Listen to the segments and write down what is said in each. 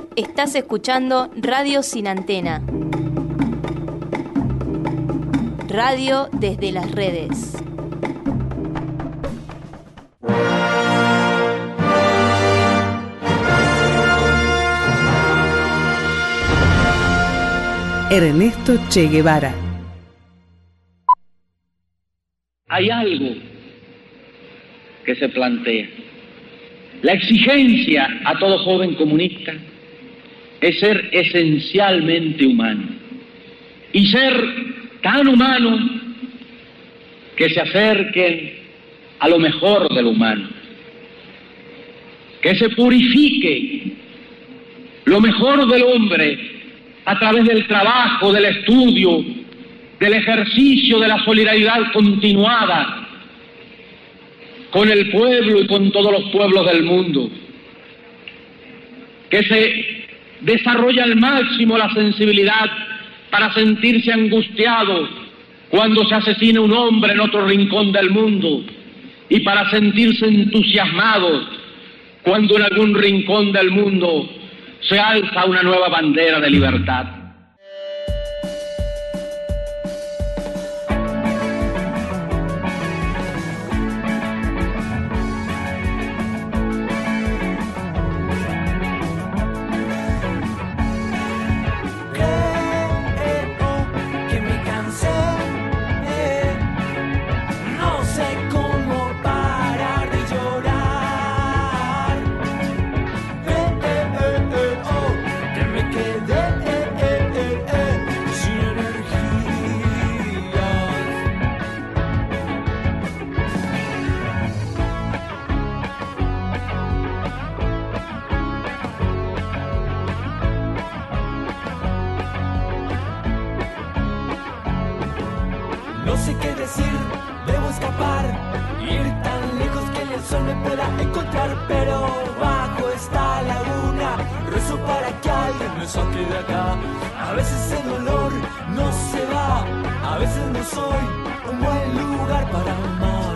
Estás escuchando Radio Sin Antena. Radio desde las redes. Ernesto Che Guevara. Hay algo que se plantea. La exigencia a todo joven comunista es ser esencialmente humano y ser tan humano que se acerquen a lo mejor del humano, que se purifique lo mejor del hombre a través del trabajo, del estudio, del ejercicio de la solidaridad continuada con el pueblo y con todos los pueblos del mundo, que se desarrolla al máximo la sensibilidad para sentirse angustiado cuando se asesina un hombre en otro rincón del mundo y para sentirse entusiasmado cuando en algún rincón del mundo se alza una nueva bandera de libertad. No sé qué decir, debo escapar, ir tan lejos que el sol me pueda encontrar, pero bajo esta laguna rezo para que alguien me saque de acá. A veces el dolor no se va, a veces no soy un buen lugar para amar.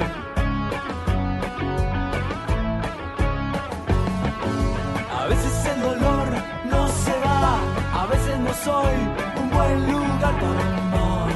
A veces el dolor no se va, a veces no soy un buen lugar para amar.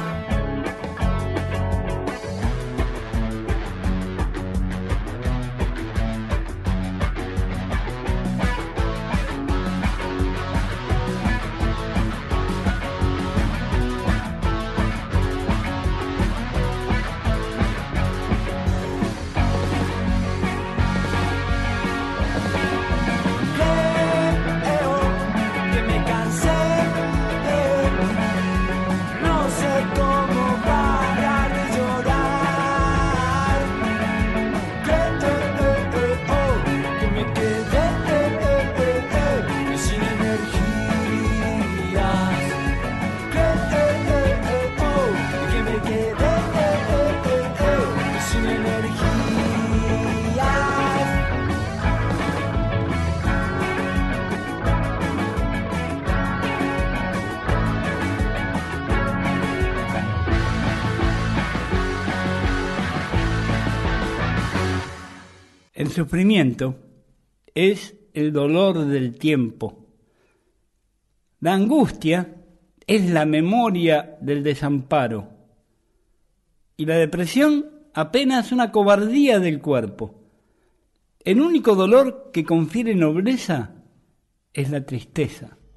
El sufrimiento es el dolor del tiempo. La angustia es la memoria del desamparo. Y la depresión apenas una cobardía del cuerpo. El único dolor que confiere nobleza es la tristeza.